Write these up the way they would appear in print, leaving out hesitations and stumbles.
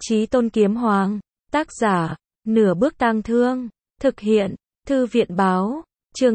Chí Tôn Kiếm Hoàng, tác giả, Nửa Bước Tang Thương, thực hiện, Thư viện báo, chương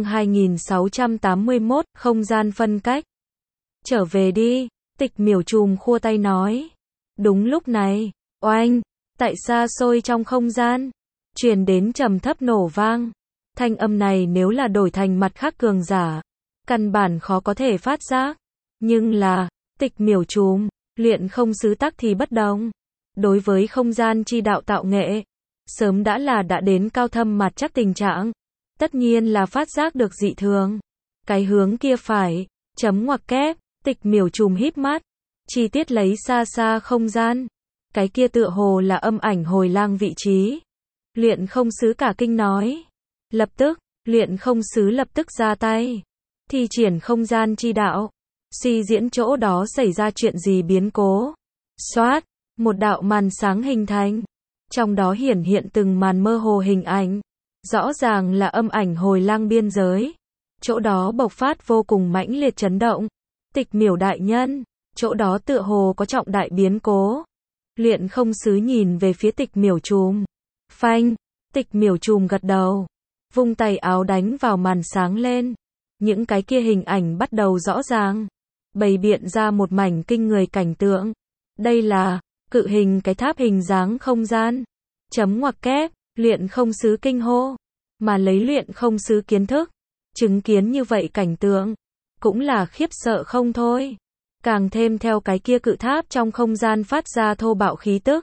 2681, không gian phân cách. Trở về đi, Tịch Miểu Trùm khua tay nói. Đúng lúc này, oanh, tại xa xôi trong không gian, truyền đến trầm thấp nổ vang. Thanh âm này nếu là đổi thành mặt khác cường giả, căn bản khó có thể phát giác. Nhưng là, Tịch Miểu Trùm, luyện không sứ tắc thì bất đồng. Đối với không gian chi đạo tạo nghệ, sớm đã đến cao thâm mặt chắc tình trạng. Tất nhiên là phát giác được dị thường. Cái hướng kia phải, chấm ngoặc kép, Tịch Miểu Trùm híp mắt, chi tiết lấy xa xa không gian. Cái kia tựa hồ là âm ảnh hồi lang vị trí. Luyện không sứ cả kinh nói. Lập tức, luyện không sứ lập tức ra tay. Thi triển không gian chi đạo. Suy diễn chỗ đó xảy ra chuyện gì biến cố. Xoát, một đạo màn sáng hình thành. Trong đó hiển hiện từng màn mơ hồ hình ảnh. Rõ ràng là âm ảnh hồi lang biên giới. Chỗ đó bộc phát vô cùng mãnh liệt chấn động. Tịch Miểu đại nhân, chỗ đó tựa hồ có trọng đại biến cố. Luyện không sứ nhìn về phía Tịch Miểu Trùm. Phanh, Tịch Miểu Trùm gật đầu. Vung tay áo đánh vào màn sáng lên. Những cái kia hình ảnh bắt đầu rõ ràng. Bày biện ra một mảnh kinh người cảnh tượng. Đây là cự hình cái tháp hình dáng không gian. Chấm ngoặc kép, luyện không sứ kinh hô. Mà lấy luyện không sứ kiến thức, chứng kiến như vậy cảnh tượng, cũng là khiếp sợ không thôi. Càng thêm theo cái kia cự tháp trong không gian phát ra thô bạo khí tức,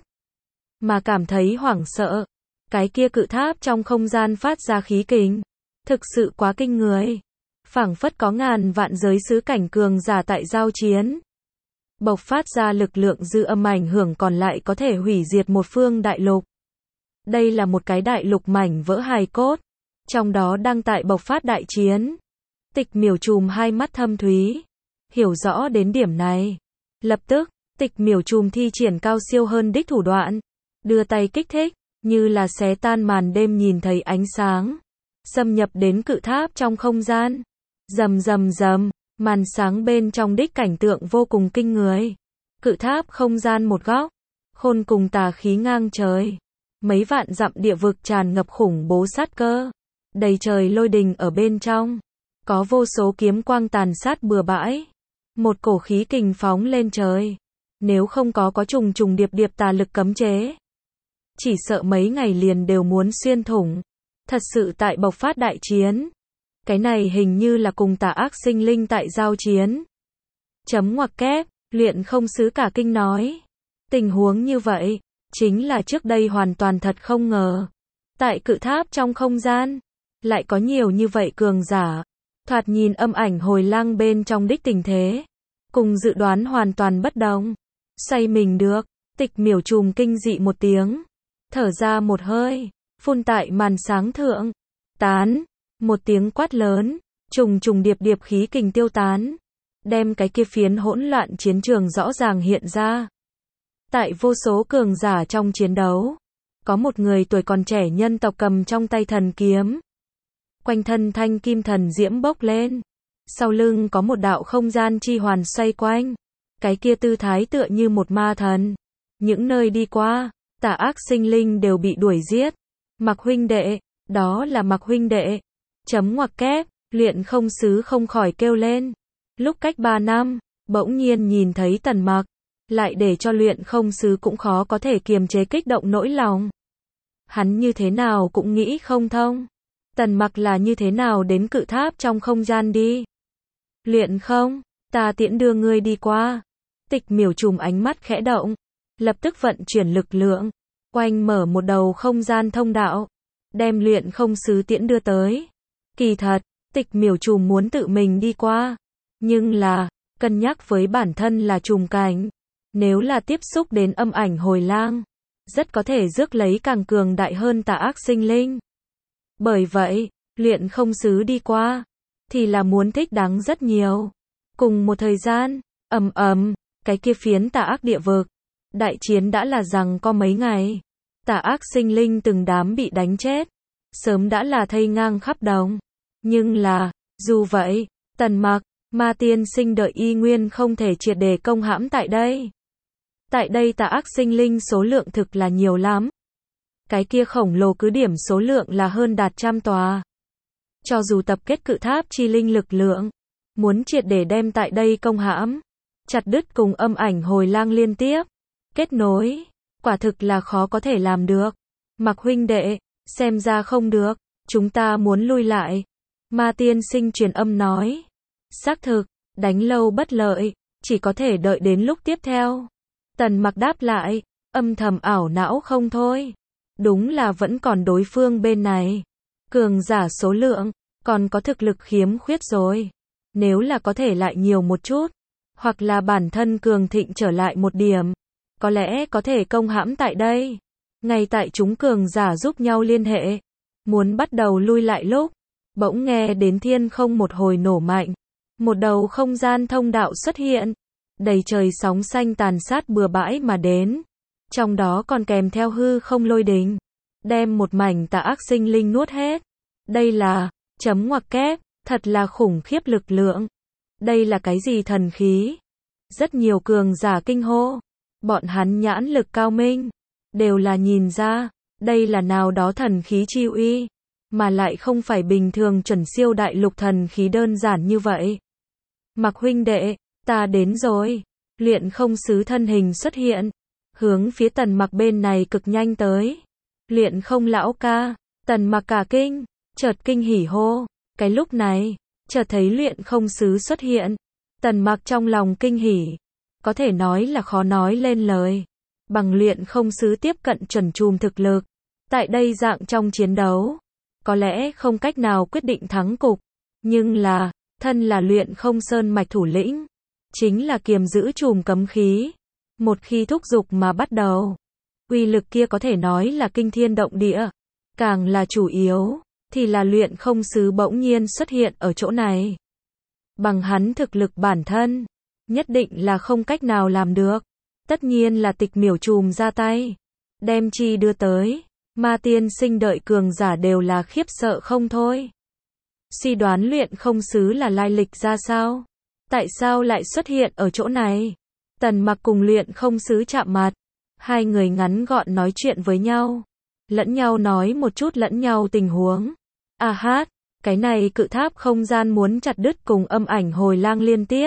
mà cảm thấy hoảng sợ. Cái kia cự tháp trong không gian phát ra khí kình, thực sự quá kinh người. Phảng phất có ngàn vạn giới xứ cảnh cường giả tại giao chiến. Bộc phát ra lực lượng dư âm ảnh hưởng còn lại có thể hủy diệt một phương đại lục. Đây là một cái đại lục mảnh vỡ hài cốt. Trong đó đang tại bộc phát đại chiến. Tịch Miểu Trùm hai mắt thâm thúy. Hiểu rõ đến điểm này. Lập tức, Tịch Miểu Trùm thi triển cao siêu hơn đích thủ đoạn. Đưa tay kích thích, như là xé tan màn đêm nhìn thấy ánh sáng. Xâm nhập đến cự tháp trong không gian. Rầm rầm rầm, màn sáng bên trong đích cảnh tượng vô cùng kinh người. Cự tháp không gian một góc. Khôn cùng tà khí ngang trời. Mấy vạn dặm địa vực tràn ngập khủng bố sát cơ. Đầy trời lôi đình ở bên trong. Có vô số kiếm quang tàn sát bừa bãi. Một cổ khí kình phóng lên trời. Nếu không có trùng trùng điệp điệp tà lực cấm chế, chỉ sợ mấy ngày liền đều muốn xuyên thủng. Thật sự tại bộc phát đại chiến. Cái này hình như là cùng tà ác sinh linh tại giao chiến. Chấm ngoặc kép, luyện không sứ cả kinh nói. Tình huống như vậy, chính là trước đây hoàn toàn thật không ngờ. Tại cự tháp trong không gian, lại có nhiều như vậy cường giả. Thoạt nhìn âm ảnh hồi lang bên trong đích tình thế, cùng dự đoán hoàn toàn bất đồng. Say mình được, Tịch Miểu Trùm kinh dị một tiếng. Thở ra một hơi, phun tại màn sáng thượng. Tán, một tiếng quát lớn, trùng trùng điệp điệp khí kình tiêu tán. Đem cái kia phiến hỗn loạn chiến trường rõ ràng hiện ra. Tại vô số cường giả trong chiến đấu, có một người tuổi còn trẻ nhân tộc cầm trong tay thần kiếm. Quanh thân thanh kim thần diễm bốc lên. Sau lưng có một đạo không gian chi hoàn xoay quanh. Cái kia tư thái tựa như một ma thần. Những nơi đi qua, tà ác sinh linh đều bị đuổi giết. Mặc huynh đệ, đó là Mặc huynh đệ. Chấm ngoặc kép, luyện không sứ không khỏi kêu lên. Lúc cách 3 năm, bỗng nhiên nhìn thấy Tần Mặc, lại để cho luyện không sứ cũng khó có thể kiềm chế kích động nỗi lòng. Hắn như thế nào cũng nghĩ không thông. Tần Mặc là như thế nào đến cự tháp trong không gian đi? Luyện không, ta tiễn đưa ngươi đi qua. Tịch Miểu Trùm ánh mắt khẽ động, lập tức vận chuyển lực lượng, oanh mở một đầu không gian thông đạo, đem luyện không sứ tiễn đưa tới. Kỳ thật, Tịch Miểu Trùm muốn tự mình đi qua, nhưng là, cân nhắc với bản thân là trùm cảnh, nếu là tiếp xúc đến âm ảnh hồi lang, rất có thể rước lấy càng cường đại hơn tà ác sinh linh. Bởi vậy, luyện không sứ đi qua, thì là muốn thích đáng rất nhiều. Cùng một thời gian, cái kia phiến tà ác địa vực, đại chiến đã là rằng có mấy ngày. Tà ác sinh linh từng đám bị đánh chết, sớm đã là thây ngang khắp đồng. Nhưng là, dù vậy, Tần Mặc, Ma Tiên Sinh đợi y nguyên không thể triệt để công hãm tại đây. Tại đây tà ác sinh linh số lượng thực là nhiều lắm. Cái kia khổng lồ cứ điểm số lượng là hơn đạt 100 tòa. Cho dù tập kết cự tháp chi linh lực lượng, muốn triệt để đem tại đây công hãm, chặt đứt cùng âm ảnh hồi lang liên tiếp, kết nối, quả thực là khó có thể làm được. Mặc huynh đệ, xem ra không được, chúng ta muốn lui lại. Ma tiên sinh truyền âm nói. Xác thực, đánh lâu bất lợi, chỉ có thể đợi đến lúc tiếp theo. Tần Mặc đáp lại, âm thầm ảo não không thôi. Đúng là vẫn còn đối phương bên này. Cường giả số lượng, còn có thực lực khiếm khuyết rồi. Nếu là có thể lại nhiều một chút, hoặc là bản thân cường thịnh trở lại một điểm, có lẽ có thể công hãm tại đây. Ngay tại chúng cường giả giúp nhau liên hệ, muốn bắt đầu lui lại lúc, bỗng nghe đến thiên không một hồi nổ mạnh. Một đầu không gian thông đạo xuất hiện, đầy trời sóng xanh tàn sát bừa bãi mà đến. Trong đó còn kèm theo hư không lôi đình, đem một mảnh tà ác sinh linh nuốt hết. Đây là, chấm ngoặc kép, thật là khủng khiếp lực lượng. Đây là cái gì thần khí? Rất nhiều cường giả kinh hô. Bọn hắn nhãn lực cao minh, đều là nhìn ra, đây là nào đó thần khí chi uy, mà lại không phải bình thường chuẩn siêu đại lục thần khí đơn giản như vậy. Mặc huynh đệ, ta đến rồi. Luyện không sứ thân hình xuất hiện, hướng phía Tần Mặc bên này cực nhanh tới. Luyện không lão ca, Tần Mặc cả kinh, chợt kinh hỉ hô. Cái lúc này, chợt thấy luyện không sứ xuất hiện. Tần Mặc trong lòng kinh hỉ, có thể nói là khó nói lên lời. Bằng luyện không sứ tiếp cận chuẩn chùm thực lực, tại đây dạng trong chiến đấu, có lẽ không cách nào quyết định thắng cục, nhưng là, thân là luyện không sơn mạch thủ lĩnh, chính là kiềm giữ chùm cấm khí. Một khi thúc giục mà bắt đầu, uy lực kia có thể nói là kinh thiên động địa. Càng là chủ yếu, thì là luyện không sứ bỗng nhiên xuất hiện ở chỗ này. Bằng hắn thực lực bản thân, nhất định là không cách nào làm được. Tất nhiên là Tịch Miểu chùm ra tay, đem chi đưa tới. Ma tiên sinh đợi cường giả đều là khiếp sợ không thôi. Suy đoán luyện không sứ là lai lịch ra sao? Tại sao lại xuất hiện ở chỗ này? Tần Mặc cùng luyện không sứ chạm mặt. Hai người ngắn gọn nói chuyện với nhau. Lẫn nhau nói một chút lẫn nhau tình huống. À hát, cái này cự tháp không gian muốn chặt đứt cùng âm ảnh hồi lang liên tiếp.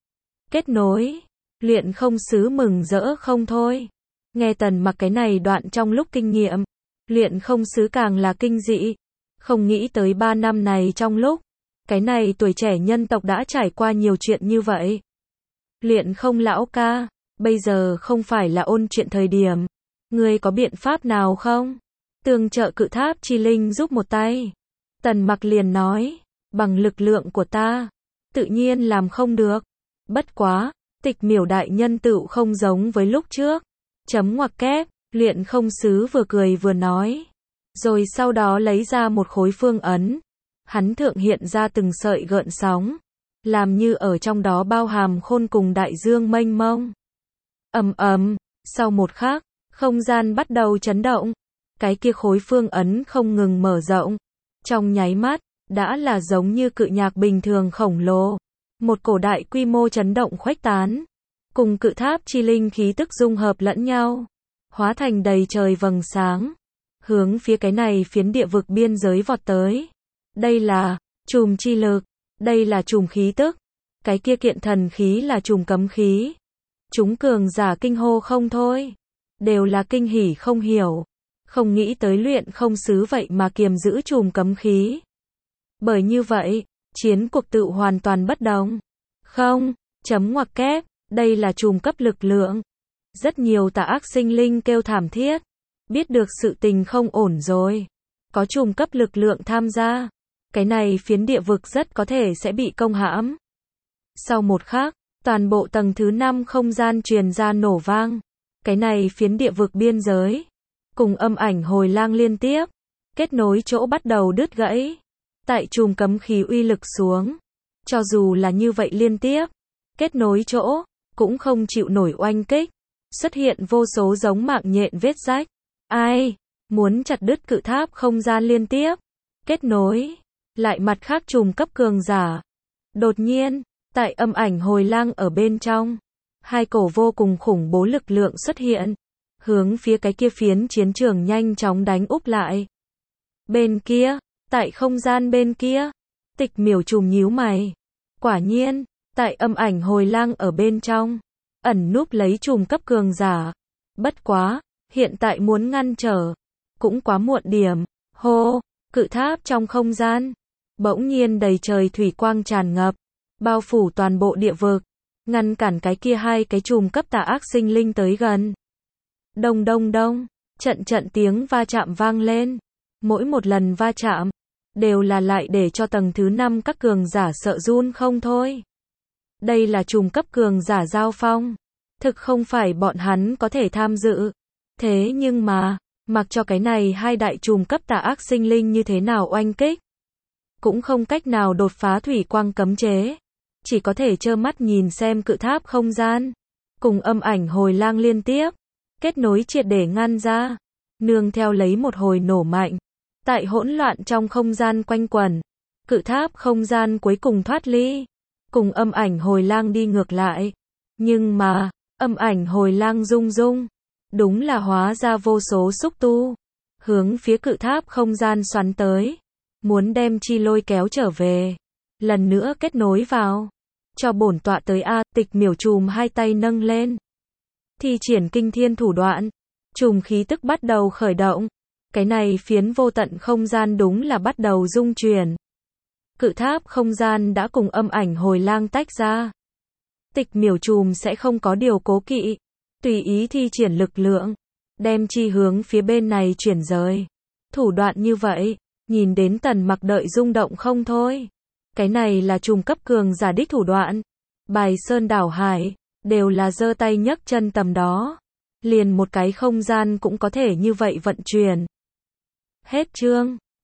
Kết nối. Luyện không sứ mừng rỡ không thôi. Nghe Tần Mặc cái này đoạn trong lúc kinh nghiệm, luyện không sứ càng là kinh dị. Không nghĩ tới 3 năm này trong lúc, cái này tuổi trẻ nhân tộc đã trải qua nhiều chuyện như vậy. Luyện không lão ca, bây giờ không phải là ôn chuyện thời điểm. Ngươi có biện pháp nào không? Tương trợ cự tháp chi linh giúp một tay. Tần Mặc liền nói, bằng lực lượng của ta, tự nhiên làm không được. Bất quá, Tịch Miểu đại nhân tựu không giống với lúc trước. Chấm ngoặc kép, luyện không sứ vừa cười vừa nói. Rồi sau đó lấy ra một khối phương ấn. Hắn thượng hiện ra từng sợi gợn sóng, làm như ở trong đó bao hàm khôn cùng đại dương mênh mông. Ầm ầm, sau một khắc, không gian bắt đầu chấn động. Cái kia khối phương ấn không ngừng mở rộng. Trong nháy mắt, đã là giống như cự nhạc bình thường khổng lồ. Một cổ đại quy mô chấn động khuếch tán, cùng cự tháp chi linh khí tức dung hợp lẫn nhau, hóa thành đầy trời vầng sáng, hướng phía cái này phiến địa vực biên giới vọt tới. Đây là chùm chi lực, đây là chùm khí tức, cái kia kiện thần khí là chùm cấm khí. Chúng cường giả kinh hô không thôi, đều là kinh hỉ không hiểu, không nghĩ tới luyện không sứ vậy mà kiềm giữ chùm cấm khí. Bởi như vậy, chiến cuộc tự hoàn toàn bất đồng. Không, chấm ngoặc kép, đây là chùm cấp lực lượng. Rất nhiều tà ác sinh linh kêu thảm thiết, biết được sự tình không ổn rồi. Có chùm cấp lực lượng tham gia, cái này phiến địa vực rất có thể sẽ bị công hãm. Sau một khắc, toàn bộ tầng thứ 5 không gian truyền ra nổ vang. Cái này phiến địa vực biên giới, cùng âm ảnh hồi lang liên tiếp, kết nối chỗ bắt đầu đứt gãy. Tại chùm cấm khí uy lực xuống, cho dù là như vậy liên tiếp, kết nối chỗ, cũng không chịu nổi oanh kích. Xuất hiện vô số giống mạng nhện vết rách. Ai? Muốn chặt đứt cự tháp không gian liên tiếp, kết nối, lại mặt khác chùm cấp cường giả. Đột nhiên, tại âm ảnh hồi lang ở bên trong, hai cổ vô cùng khủng bố lực lượng xuất hiện, hướng phía cái kia phiến chiến trường nhanh chóng đánh úp lại. Bên kia, tại không gian bên kia, Tịch Miểu Trùm nhíu mày. Quả nhiên, tại âm ảnh hồi lang ở bên trong, ẩn núp lấy trùm cấp cường giả. Bất quá, hiện tại muốn ngăn trở, cũng quá muộn điểm. Hô, cự tháp trong không gian, bỗng nhiên đầy trời thủy quang tràn ngập, bao phủ toàn bộ địa vực, ngăn cản cái kia hai cái trùm cấp tà ác sinh linh tới gần. Đông đông đông, trận trận tiếng va chạm vang lên. Mỗi một lần va chạm, đều là lại để cho tầng thứ 5 các cường giả sợ run không thôi. Đây là trùm cấp cường giả giao phong. Thực không phải bọn hắn có thể tham dự. Thế nhưng mà, mặc cho cái này hai đại trùm cấp tà ác sinh linh như thế nào oanh kích, cũng không cách nào đột phá thủy quang cấm chế. Chỉ có thể trơ mắt nhìn xem cự tháp không gian, cùng âm ảnh hồi lang liên tiếp, kết nối triệt để ngăn ra. Nương theo lấy một hồi nổ mạnh, tại hỗn loạn trong không gian quanh quẩn, cự tháp không gian cuối cùng thoát ly, cùng âm ảnh hồi lang đi ngược lại. Nhưng mà, âm ảnh hồi lang rung rung, đúng là hóa ra vô số xúc tu, hướng phía cự tháp không gian xoắn tới, muốn đem chi lôi kéo trở về, lần nữa kết nối vào. Cho bổn tọa tới a. Tịch Miểu Trùm hai tay nâng lên, thi triển kinh thiên thủ đoạn, trùm khí tức bắt đầu khởi động. Cái này phiến vô tận không gian đúng là bắt đầu rung chuyển. Cự tháp không gian đã cùng âm ảnh hồi lang tách ra. Tịch Miểu Trùm sẽ không có điều cố kỵ, tùy ý thi triển lực lượng, đem chi hướng phía bên này chuyển rời. Thủ đoạn như vậy, nhìn đến Tần Mặc đợi rung động không thôi. Cái này là trùm cấp cường giả đích thủ đoạn. Bài sơn đảo hải, đều là giơ tay nhấc chân tầm đó. Liền một cái không gian cũng có thể như vậy vận chuyển. Hết chương.